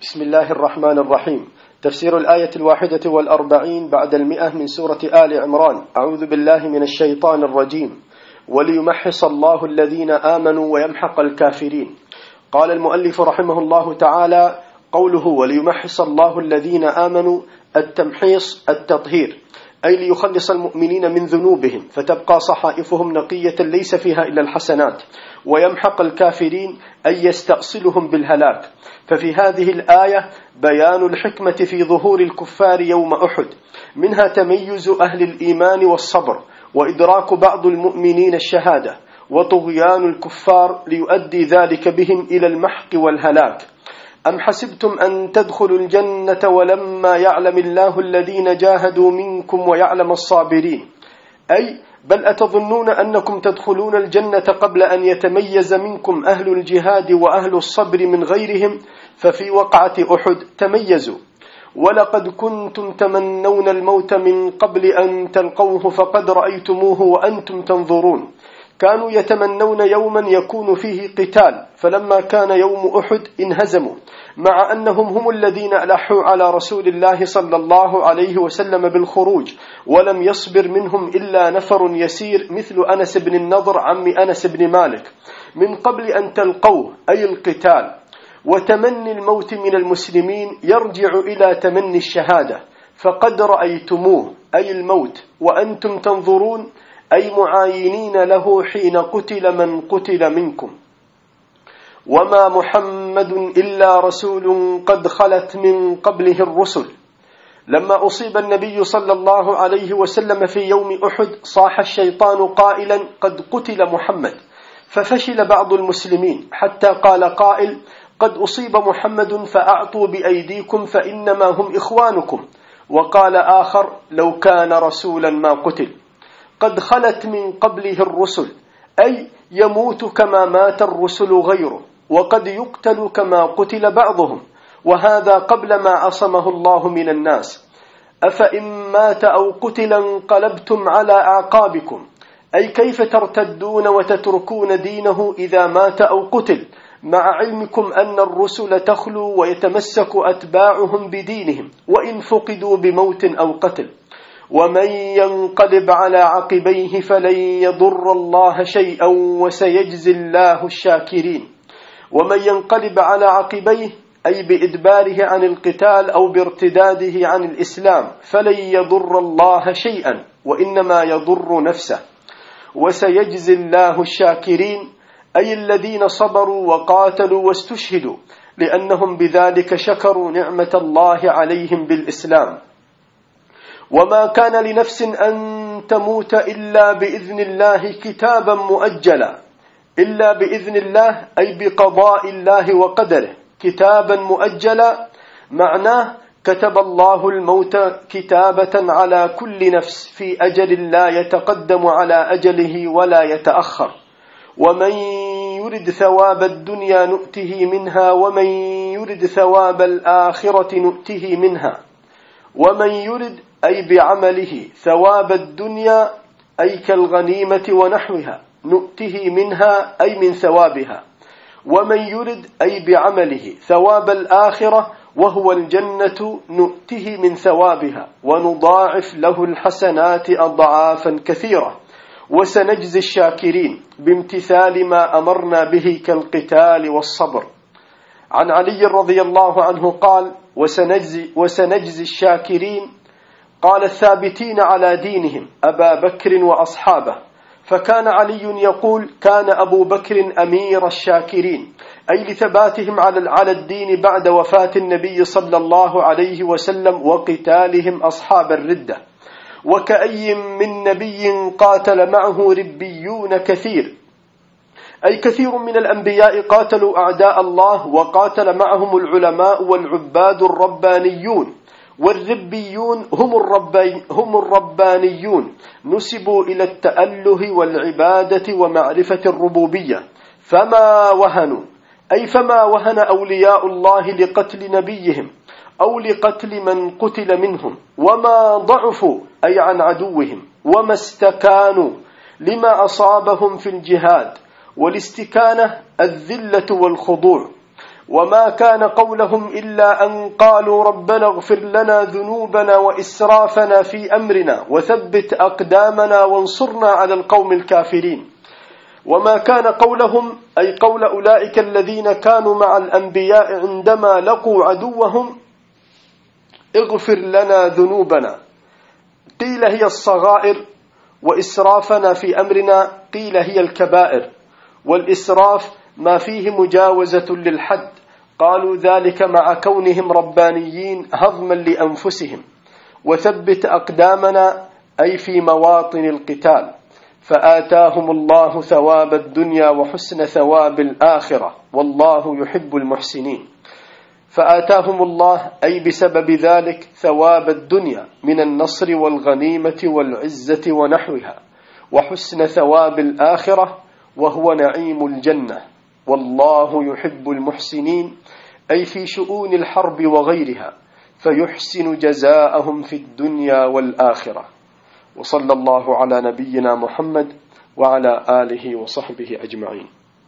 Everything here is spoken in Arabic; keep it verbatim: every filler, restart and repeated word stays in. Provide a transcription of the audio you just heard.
بسم الله الرحمن الرحيم. تفسير الآية الواحدة والأربعين بعد المئة من سورة آل عمران. أعوذ بالله من الشيطان الرجيم. وليمحص الله الذين آمنوا ويمحق الكافرين. قال المؤلف رحمه الله تعالى: قوله وليمحص الله الذين آمنوا، التمحيص التطهير، أي ليخلص المؤمنين من ذنوبهم فتبقى صحائفهم نقية ليس فيها إلا الحسنات، ويمحق الكافرين أي يستأصلهم بالهلاك. ففي هذه الآية بيان الحكمة في ظهور الكفار يوم أحد، منها تميز أهل الإيمان والصبر، وإدراك بعض المؤمنين الشهادة، وطغيان الكفار ليؤدي ذلك بهم إلى المحق والهلاك. أم حسبتم أن تدخلوا الجنة ولما يعلم الله الذين جاهدوا منكم ويعلم الصابرين، أي بل أتظنون أنكم تدخلون الجنة قبل أن يتميز منكم أهل الجهاد وأهل الصبر من غيرهم، ففي وقعة أحد تميزوا. ولقد كنتم تمنون الموت من قبل أن تلقوه فقد رأيتموه وأنتم تنظرون. كانوا يتمنون يوما يكون فيه قتال، فلما كان يوم أحد انهزموا، مع أنهم هم الذين ألحوا على رسول الله صلى الله عليه وسلم بالخروج، ولم يصبر منهم إلا نفر يسير مثل أنس بن النضر عم أنس بن مالك، من قبل أن تلقوه أي القتال. وتمني الموت من المسلمين يرجع إلى تمني الشهادة، فقد رأيتموه أي الموت وأنتم تنظرون، أي معاينين له حين قتل من قتل منكم. وما محمد إلا رسول قد خلت من قبله الرسل. لما أصيب النبي صلى الله عليه وسلم في يوم أحد صاح الشيطان قائلا: قد قتل محمد، ففشل بعض المسلمين حتى قال قائل: قد أصيب محمد فأعطوا بأيديكم فإنما هم إخوانكم. وقال آخر: لو كان رسولا ما قتل. قد خلت من قبله الرسل، أي يموت كما مات الرسل غيره، وقد يقتل كما قتل بعضهم، وهذا قبل ما عصمه الله من الناس. أفإن مات أو قتل انقلبتم على أعقابكم، أي كيف ترتدون وتتركون دينه إذا مات أو قتل، مع علمكم أن الرسل تخلو ويتمسك أتباعهم بدينهم وإن فقدوا بموت أو قتل. ومن ينقلب على عقبيه فلن يضر الله شيئا وسيجزي الله الشاكرين. ومن ينقلب على عقبيه أي بإدباره عن القتال أو بارتداده عن الإسلام فلن يضر الله شيئا وإنما يضر نفسه. وسيجزي الله الشاكرين أي الذين صبروا وقاتلوا واستشهدوا، لأنهم بذلك شكروا نعمة الله عليهم بالإسلام. وما كان لنفس أن تموت إلا بإذن الله كتابا مؤجلا. إلا بإذن الله أي بقضاء الله وقدره، كتابا مؤجلا معناه كتب الله الموت كتابة على كل نفس في أجل لا يتقدم على أجله ولا يتأخر. ومن يرد ثواب الدنيا نؤته منها ومن يرد ثواب الآخرة نؤته منها. ومن يرد أي بعمله ثواب الدنيا أي كالغنيمة ونحوها نؤته منها أي من ثوابها. ومن يرد أي بعمله ثواب الآخرة وهو الجنة نؤته من ثوابها ونضاعف له الحسنات أضعافا كثيرة. وسنجزي الشاكرين بامتثال ما أمرنا به كالقتال والصبر. عن علي رضي الله عنه قال: وسنجزي, وسنجزي الشاكرين، قال الثابتين على دينهم أبا بكر وأصحابه. فكان علي يقول: كان أبو بكر أمير الشاكرين، أي لثباتهم على الدين بعد وفاة النبي صلى الله عليه وسلم وقتالهم أصحاب الردة. وكأي من نبي قاتل معه ربيون كثير، أي كثير من الأنبياء قاتلوا أعداء الله وقاتل معهم العلماء والعباد الربانيون. والربيون هم, الربي هم الربانيون، نسبوا إلى التأله والعبادة ومعرفة الربوبية. فما وهنوا أي فما وهن أولياء الله لقتل نبيهم أو لقتل من قتل منهم، وما ضعفوا أي عن عدوهم، وما استكانوا لما أصابهم في الجهاد. والاستكانة الذلة والخضوع. وما كان قولهم إلا أن قالوا ربنا اغفر لنا ذنوبنا وإسرافنا في أمرنا وثبت أقدامنا وانصرنا على القوم الكافرين. وما كان قولهم أي قول أولئك الذين كانوا مع الأنبياء عندما لقوا عدوهم اغفر لنا ذنوبنا، قيل هي الصغائر، وإسرافنا في أمرنا قيل هي الكبائر، والإسراف ما فيه مجاوزة للحد، قالوا ذلك مع كونهم ربانيين هضما لأنفسهم. وثبت أقدامنا أي في مواطن القتال، فآتاهم الله ثواب الدنيا وحسن ثواب الآخرة والله يحب المحسنين. فآتاهم الله أي بسبب ذلك ثواب الدنيا من النصر والغنيمة والعزة ونحوها، وحسن ثواب الآخرة وهو نعيم الجنة، والله يحب المحسنين أي في شؤون الحرب وغيرها، فيحسن جزاءهم في الدنيا والآخرة. وصلى الله على نبينا محمد وعلى آله وصحبه أجمعين.